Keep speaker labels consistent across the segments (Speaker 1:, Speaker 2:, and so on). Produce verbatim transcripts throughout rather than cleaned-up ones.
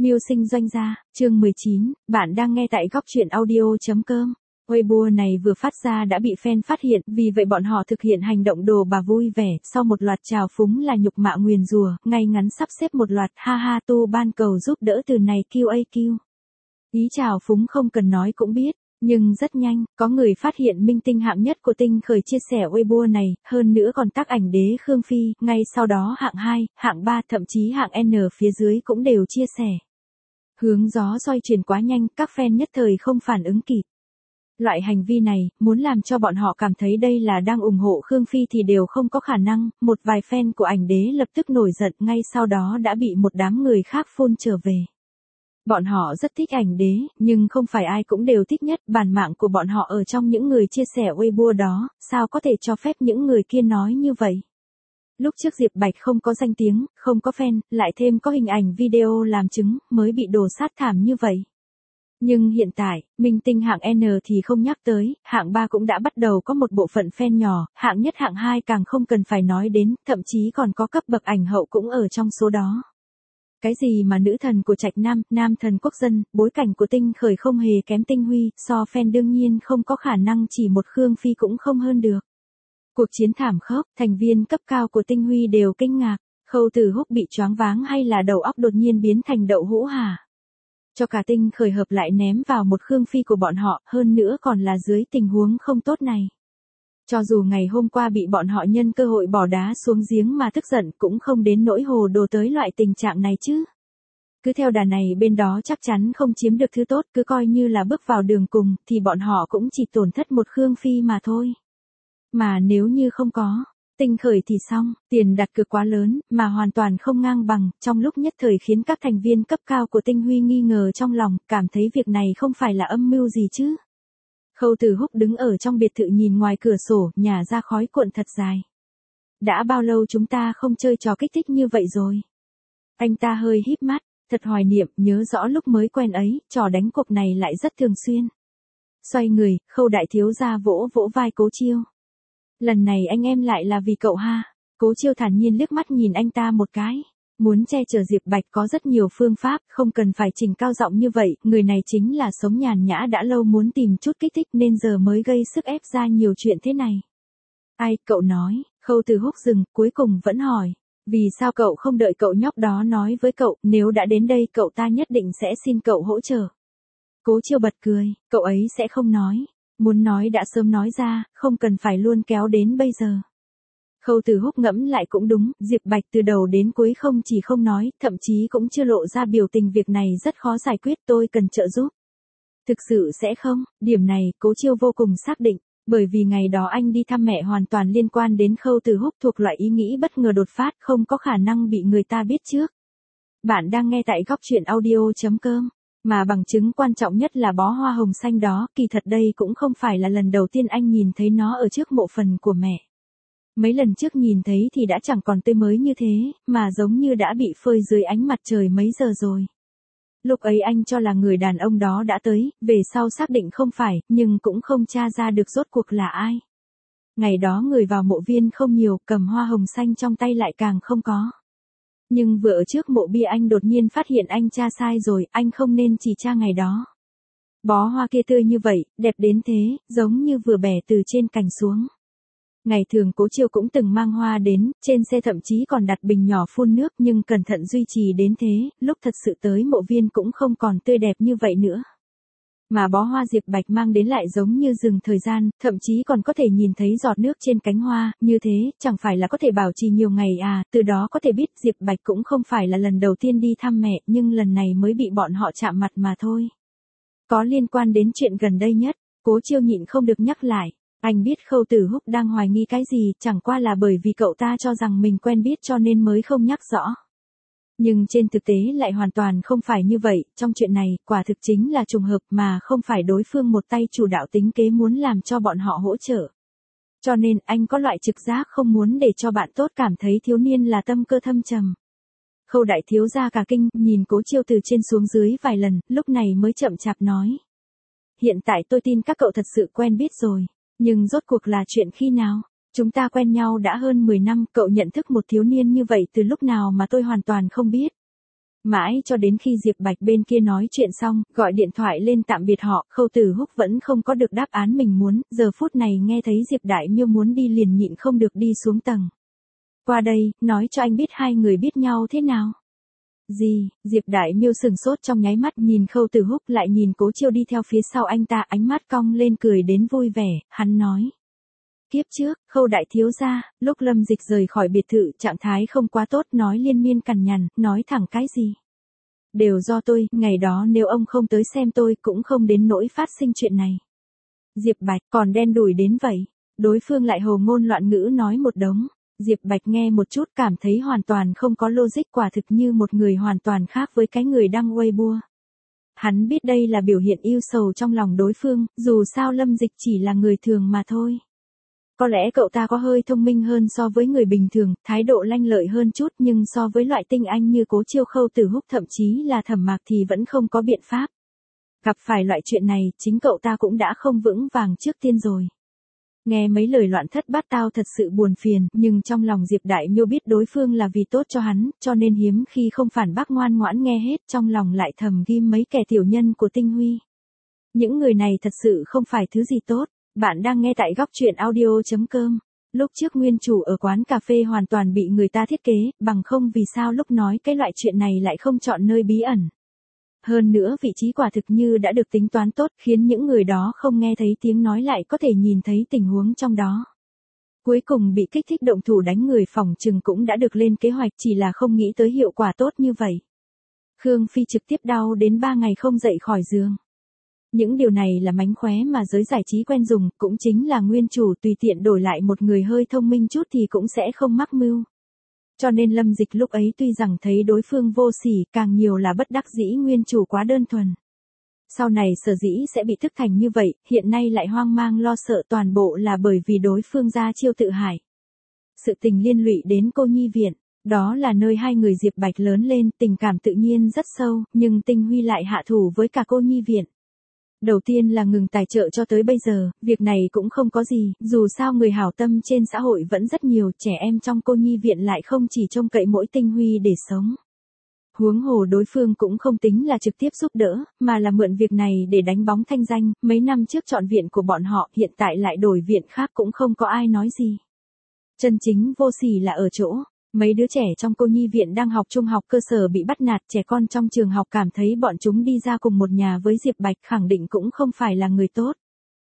Speaker 1: Mưu sinh doanh gia, chương mười chín, bạn đang nghe tại góc truyện audio.com. Weibo này vừa phát ra đã bị fan phát hiện, vì vậy bọn họ thực hiện hành động đồ bà vui vẻ, sau một loạt trào phúng là nhục mạ nguyền rủa, ngay ngắn sắp xếp một loạt ha ha tu ban cầu giúp đỡ từ này quy a quy. Ý trào phúng không cần nói cũng biết. Nhưng rất nhanh, có người phát hiện minh tinh hạng nhất của Tinh Khởi chia sẻ Weibo này, hơn nữa còn tác ảnh đế Khương Phi, ngay sau đó hạng hai, hạng ba, thậm chí hạng N phía dưới cũng đều chia sẻ. Hướng gió xoay chuyển quá nhanh, các fan nhất thời không phản ứng kịp. Loại hành vi này, muốn làm cho bọn họ cảm thấy đây là đang ủng hộ Khương Phi thì đều không có khả năng, một vài fan của ảnh đế lập tức nổi giận, ngay sau đó đã bị một đám người khác phun trở về. Bọn họ rất thích ảnh đế, nhưng không phải ai cũng đều thích nhất, bản mạng của bọn họ ở trong những người chia sẻ Weibo đó, sao có thể cho phép những người kia nói như vậy. Lúc trước Diệp Bạch không có danh tiếng, không có fan, lại thêm có hình ảnh video làm chứng, mới bị đổ sát thảm như vậy. Nhưng hiện tại, minh tinh hạng N thì không nhắc tới, hạng ba cũng đã bắt đầu có một bộ phận fan nhỏ, hạng nhất hạng hai càng không cần phải nói đến, thậm chí còn có cấp bậc ảnh hậu cũng ở trong số đó. Cái gì mà nữ thần của Trạch Nam, nam thần quốc dân, bối cảnh của Tinh Khởi không hề kém Tinh Huy, so fan đương nhiên không có khả năng chỉ một Khương Phi cũng không hơn được. Cuộc chiến thảm khốc, thành viên cấp cao của Tinh Huy đều kinh ngạc, Khâu Từ Húc bị choáng váng hay là đầu óc đột nhiên biến thành đậu hũ hả? Cho cả Tinh Khởi hợp lại ném vào một Khương Phi của bọn họ, hơn nữa còn là dưới tình huống không tốt này. Cho dù ngày hôm qua bị bọn họ nhân cơ hội bỏ đá xuống giếng mà tức giận cũng không đến nỗi hồ đồ tới loại tình trạng này chứ. Cứ theo đà này bên đó chắc chắn không chiếm được thứ tốt, cứ coi như là bước vào đường cùng, thì bọn họ cũng chỉ tổn thất một Khương Phi mà thôi. Mà nếu như không có Tinh Khởi thì xong, tiền đặt cược quá lớn, mà hoàn toàn không ngang bằng, trong lúc nhất thời khiến các thành viên cấp cao của Tinh Huy nghi ngờ trong lòng, cảm thấy việc này không phải là âm mưu gì chứ. Khâu Từ Húc đứng ở trong biệt thự nhìn ngoài cửa sổ, nhả ra khói cuộn thật dài. Đã bao lâu chúng ta không chơi trò kích thích như vậy rồi? Anh ta hơi híp mắt, thật hoài niệm, nhớ rõ lúc mới quen ấy, trò đánh cuộc này lại rất thường xuyên. Xoay người, Khâu đại thiếu gia vỗ vỗ vai Cố Chiêu. Lần này anh em lại là vì cậu ha. Cố Chiêu thản nhiên liếc mắt nhìn anh ta một cái. Muốn che chở Diệp Bạch có rất nhiều phương pháp, không cần phải chỉnh cao giọng như vậy, người này chính là sống nhàn nhã đã lâu muốn tìm chút kích thích nên giờ mới gây sức ép ra nhiều chuyện thế này. Ai, cậu nói, Khâu Từ Húc dừng, cuối cùng vẫn hỏi, vì sao cậu không đợi cậu nhóc đó nói với cậu, nếu đã đến đây cậu ta nhất định sẽ xin cậu hỗ trợ. Cố Chiêu bật cười, cậu ấy sẽ không nói, muốn nói đã sớm nói ra, không cần phải luôn kéo đến bây giờ. Khâu Từ Húc ngẫm lại cũng đúng, Diệp Bạch từ đầu đến cuối không chỉ không nói, thậm chí cũng chưa lộ ra biểu tình việc này rất khó giải quyết, tôi cần trợ giúp. Thực sự sẽ không, điểm này, Cố Chiêu vô cùng xác định, bởi vì ngày đó anh đi thăm mẹ hoàn toàn liên quan đến Khâu Từ Húc thuộc loại ý nghĩ bất ngờ đột phát, không có khả năng bị người ta biết trước. Bạn đang nghe tại góc truyện audio.com, mà bằng chứng quan trọng nhất là bó hoa hồng xanh đó, kỳ thật đây cũng không phải là lần đầu tiên anh nhìn thấy nó ở trước mộ phần của mẹ. Mấy lần trước nhìn thấy thì đã chẳng còn tươi mới như thế, mà giống như đã bị phơi dưới ánh mặt trời mấy giờ rồi. Lúc ấy anh cho là người đàn ông đó đã tới, về sau xác định không phải, nhưng cũng không tra ra được rốt cuộc là ai. Ngày đó người vào mộ viên không nhiều, cầm hoa hồng xanh trong tay lại càng không có. Nhưng vừa ở trước mộ bia anh đột nhiên phát hiện anh tra sai rồi, anh không nên chỉ tra ngày đó. Bó hoa kia tươi như vậy, đẹp đến thế, giống như vừa bẻ từ trên cành xuống. Ngày thường Cố Chiêu cũng từng mang hoa đến, trên xe thậm chí còn đặt bình nhỏ phun nước, nhưng cẩn thận duy trì đến thế, lúc thật sự tới mộ viên cũng không còn tươi đẹp như vậy nữa. Mà bó hoa Diệp Bạch mang đến lại giống như dừng thời gian, thậm chí còn có thể nhìn thấy giọt nước trên cánh hoa, như thế, chẳng phải là có thể bảo trì nhiều ngày à, từ đó có thể biết Diệp Bạch cũng không phải là lần đầu tiên đi thăm mẹ, nhưng lần này mới bị bọn họ chạm mặt mà thôi. Có liên quan đến chuyện gần đây nhất, Cố Chiêu nhịn không được nhắc lại. Anh biết Khâu Từ Húc đang hoài nghi cái gì, chẳng qua là bởi vì cậu ta cho rằng mình quen biết cho nên mới không nhắc rõ. Nhưng trên thực tế lại hoàn toàn không phải như vậy, trong chuyện này, quả thực chính là trùng hợp mà không phải đối phương một tay chủ đạo tính kế muốn làm cho bọn họ hỗ trợ. Cho nên anh có loại trực giác không muốn để cho bạn tốt cảm thấy thiếu niên là tâm cơ thâm trầm. Khâu đại thiếu gia cả kinh, nhìn Cố Chiêu từ trên xuống dưới vài lần, lúc này mới chậm chạp nói. Hiện tại tôi tin các cậu thật sự quen biết rồi. Nhưng rốt cuộc là chuyện khi nào? Chúng ta quen nhau đã hơn mười năm, cậu nhận thức một thiếu niên như vậy từ lúc nào mà tôi hoàn toàn không biết. Mãi cho đến khi Diệp Bạch bên kia nói chuyện xong, gọi điện thoại lên tạm biệt họ, Khâu Tử Húc vẫn không có được đáp án mình muốn, giờ phút này nghe thấy Diệp Đại Miêu muốn đi liền nhịn không được đi xuống tầng. Qua đây, nói cho anh biết hai người biết nhau thế nào. Gì, Diệp Đại Miêu sừng sốt trong nháy mắt nhìn Khâu Tử Húc lại nhìn Cố Chiêu đi theo phía sau anh ta, ánh mắt cong lên cười đến vui vẻ, hắn nói. Kiếp trước, Khâu đại thiếu gia, lúc Lâm Dịch rời khỏi biệt thự trạng thái không quá tốt nói liên miên cằn nhằn, nói thẳng cái gì. Đều do tôi, ngày đó nếu ông không tới xem tôi cũng không đến nỗi phát sinh chuyện này. Diệp Bạch còn đen đủi đến vậy, đối phương lại hồ ngôn loạn ngữ nói một đống. Diệp Bạch nghe một chút cảm thấy hoàn toàn không có logic, quả thực như một người hoàn toàn khác với cái người đăng Weibo. Hắn biết đây là biểu hiện yêu sầu trong lòng đối phương, dù sao Lâm Dịch chỉ là người thường mà thôi. Có lẽ cậu ta có hơi thông minh hơn so với người bình thường, thái độ lanh lợi hơn chút, nhưng so với loại tinh anh như Cố Chiêu, Khâu Tử Húc thậm chí là Thẩm Mạc thì vẫn không có biện pháp. Gặp phải loại chuyện này, chính cậu ta cũng đã không vững vàng trước tiên rồi. Nghe mấy lời loạn thất bát tao thật sự buồn phiền, nhưng trong lòng Diệp Đại Miêu biết đối phương là vì tốt cho hắn, cho nên hiếm khi không phản bác, ngoan ngoãn nghe hết, trong lòng lại thầm ghim mấy kẻ tiểu nhân của Tinh Huy. Những người này thật sự không phải thứ gì tốt. Bạn đang nghe tại góc truyện audio chấm com. Lúc trước nguyên chủ ở quán cà phê hoàn toàn bị người ta thiết kế, bằng không vì sao lúc nói cái loại chuyện này lại không chọn nơi bí ẩn. Hơn nữa vị trí quả thực như đã được tính toán tốt, khiến những người đó không nghe thấy tiếng nói lại có thể nhìn thấy tình huống trong đó. Cuối cùng bị kích thích động thủ đánh người, phỏng chừng cũng đã được lên kế hoạch, chỉ là không nghĩ tới hiệu quả tốt như vậy. Khương Phi trực tiếp đau đến ba ngày không dậy khỏi giường. Những điều này là mánh khóe mà giới giải trí quen dùng, cũng chính là nguyên chủ tùy tiện đổi lại một người hơi thông minh chút thì cũng sẽ không mắc mưu. Cho nên Lâm Dịch lúc ấy tuy rằng thấy đối phương vô sỉ, càng nhiều là bất đắc dĩ nguyên chủ quá đơn thuần. Sau này sở dĩ sẽ bị thức thành như vậy, hiện nay lại hoang mang lo sợ, toàn bộ là bởi vì đối phương ra chiêu tự hại. Sự tình liên lụy đến cô nhi viện, đó là nơi hai người Diệp Bạch lớn lên, tình cảm tự nhiên rất sâu, nhưng Tinh Huy lại hạ thủ với cả cô nhi viện. Đầu tiên là ngừng tài trợ cho tới bây giờ, việc này cũng không có gì, dù sao người hảo tâm trên xã hội vẫn rất nhiều, trẻ em trong cô nhi viện lại không chỉ trông cậy mỗi Tinh Huy để sống. Huống hồ đối phương cũng không tính là trực tiếp giúp đỡ, mà là mượn việc này để đánh bóng thanh danh, mấy năm trước chọn viện của bọn họ, hiện tại lại đổi viện khác cũng không có ai nói gì. Chân chính vô sỉ là ở chỗ, mấy đứa trẻ trong cô nhi viện đang học trung học cơ sở bị bắt nạt, trẻ con trong trường học cảm thấy bọn chúng đi ra cùng một nhà với Diệp Bạch khẳng định cũng không phải là người tốt.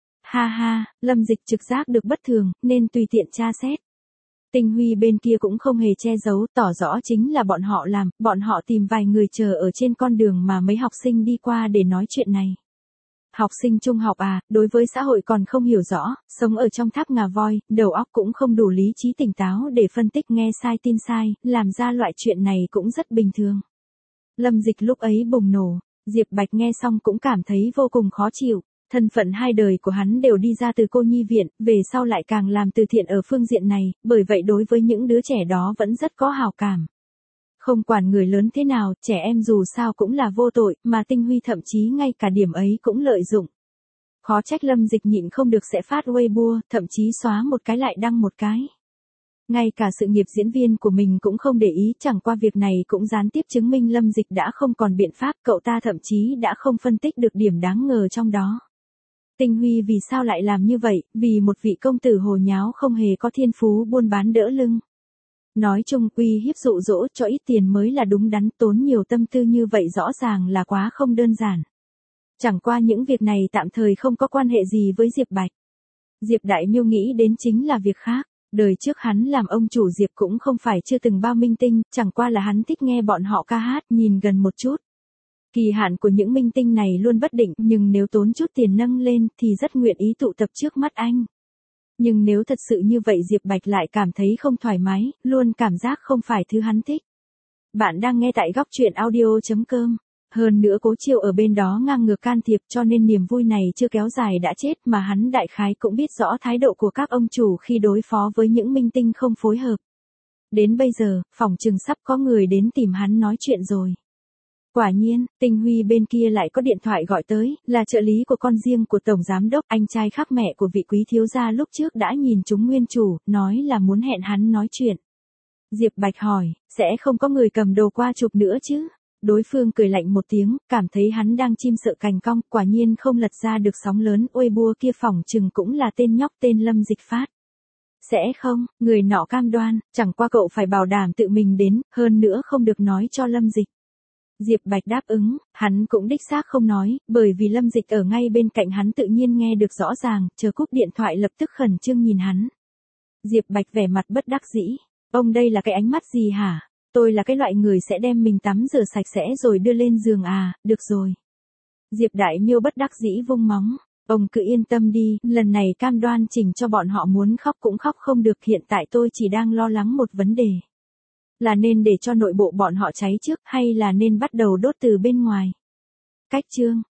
Speaker 1: Ha ha, Lâm Dịch trực giác được bất thường, nên tùy tiện tra xét. Tinh Huy bên kia cũng không hề che giấu, tỏ rõ chính là bọn họ làm, bọn họ tìm vài người chờ ở trên con đường mà mấy học sinh đi qua để nói chuyện này. Học sinh trung học à, đối với xã hội còn không hiểu rõ, sống ở trong tháp ngà voi, đầu óc cũng không đủ lý trí tỉnh táo để phân tích nghe sai tin sai, làm ra loại chuyện này cũng rất bình thường. Lâm Dịch lúc ấy bùng nổ, Diệp Bạch nghe xong cũng cảm thấy vô cùng khó chịu. Thân phận hai đời của hắn đều đi ra từ cô nhi viện, về sau lại càng làm từ thiện ở phương diện này, bởi vậy đối với những đứa trẻ đó vẫn rất có hào cảm. Không quản người lớn thế nào, trẻ em dù sao cũng là vô tội, mà Tinh Huy thậm chí ngay cả điểm ấy cũng lợi dụng. Khó trách Lâm Dịch nhịn không được sẽ phát Weibo, thậm chí xóa một cái lại đăng một cái. Ngay cả sự nghiệp diễn viên của mình cũng không để ý, chẳng qua việc này cũng gián tiếp chứng minh Lâm Dịch đã không còn biện pháp, cậu ta thậm chí đã không phân tích được điểm đáng ngờ trong đó. Tinh Huy vì sao lại làm như vậy, vì một vị công tử hồ nháo không hề có thiên phú buôn bán đỡ lưng. Nói chung uy hiếp dụ dỗ cho ít tiền mới là đúng đắn, tốn nhiều tâm tư như vậy rõ ràng là quá không đơn giản. Chẳng qua những việc này tạm thời không có quan hệ gì với Diệp Bạch. Diệp Đại Miêu nghĩ đến chính là việc khác, đời trước hắn làm ông chủ Diệp cũng không phải chưa từng bao minh tinh, chẳng qua là hắn thích nghe bọn họ ca hát, nhìn gần một chút. Kỳ hạn của những minh tinh này luôn bất định, nhưng nếu tốn chút tiền nâng lên thì rất nguyện ý tụ tập trước mắt anh. Nhưng nếu thật sự như vậy Diệp Bạch lại cảm thấy không thoải mái, luôn cảm giác không phải thứ hắn thích. Bạn đang nghe tại góc truyện audio chấm com. Hơn nữa Cố Chiêu ở bên đó ngang ngược can thiệp, cho nên niềm vui này chưa kéo dài đã chết, mà hắn đại khái cũng biết rõ thái độ của các ông chủ khi đối phó với những minh tinh không phối hợp. Đến bây giờ, phỏng chừng sắp có người đến tìm hắn nói chuyện rồi. Quả nhiên, Tinh Huy bên kia lại có điện thoại gọi tới, là trợ lý của con riêng của Tổng Giám Đốc, anh trai khác mẹ của vị quý thiếu gia lúc trước đã nhìn chúng nguyên chủ, nói là muốn hẹn hắn nói chuyện. Diệp Bạch hỏi, sẽ không có người cầm đồ qua chụp nữa chứ? Đối phương cười lạnh một tiếng, cảm thấy hắn đang chim sợ cành cong, quả nhiên không lật ra được sóng lớn, Weibo kia phỏng chừng cũng là tên nhóc tên Lâm Dịch Phát. Sẽ không, người nọ cam đoan, chẳng qua cậu phải bảo đảm tự mình đến, hơn nữa không được nói cho Lâm Dịch. Diệp Bạch đáp ứng, hắn cũng đích xác không nói, bởi vì Lâm Dịch ở ngay bên cạnh hắn tự nhiên nghe được rõ ràng, chờ cúp điện thoại lập tức khẩn trương nhìn hắn. Diệp Bạch vẻ mặt bất đắc dĩ, ông đây là cái ánh mắt gì hả? Tôi là cái loại người sẽ đem mình tắm rửa sạch sẽ rồi đưa lên giường à, được rồi. Diệp Đại Miêu bất đắc dĩ vung móng, ông cứ yên tâm đi, lần này cam đoan chỉnh cho bọn họ muốn khóc cũng khóc không được, hiện tại tôi chỉ đang lo lắng một vấn đề. Là nên để cho nội bộ bọn họ cháy trước hay là nên bắt đầu đốt từ bên ngoài? Cách chương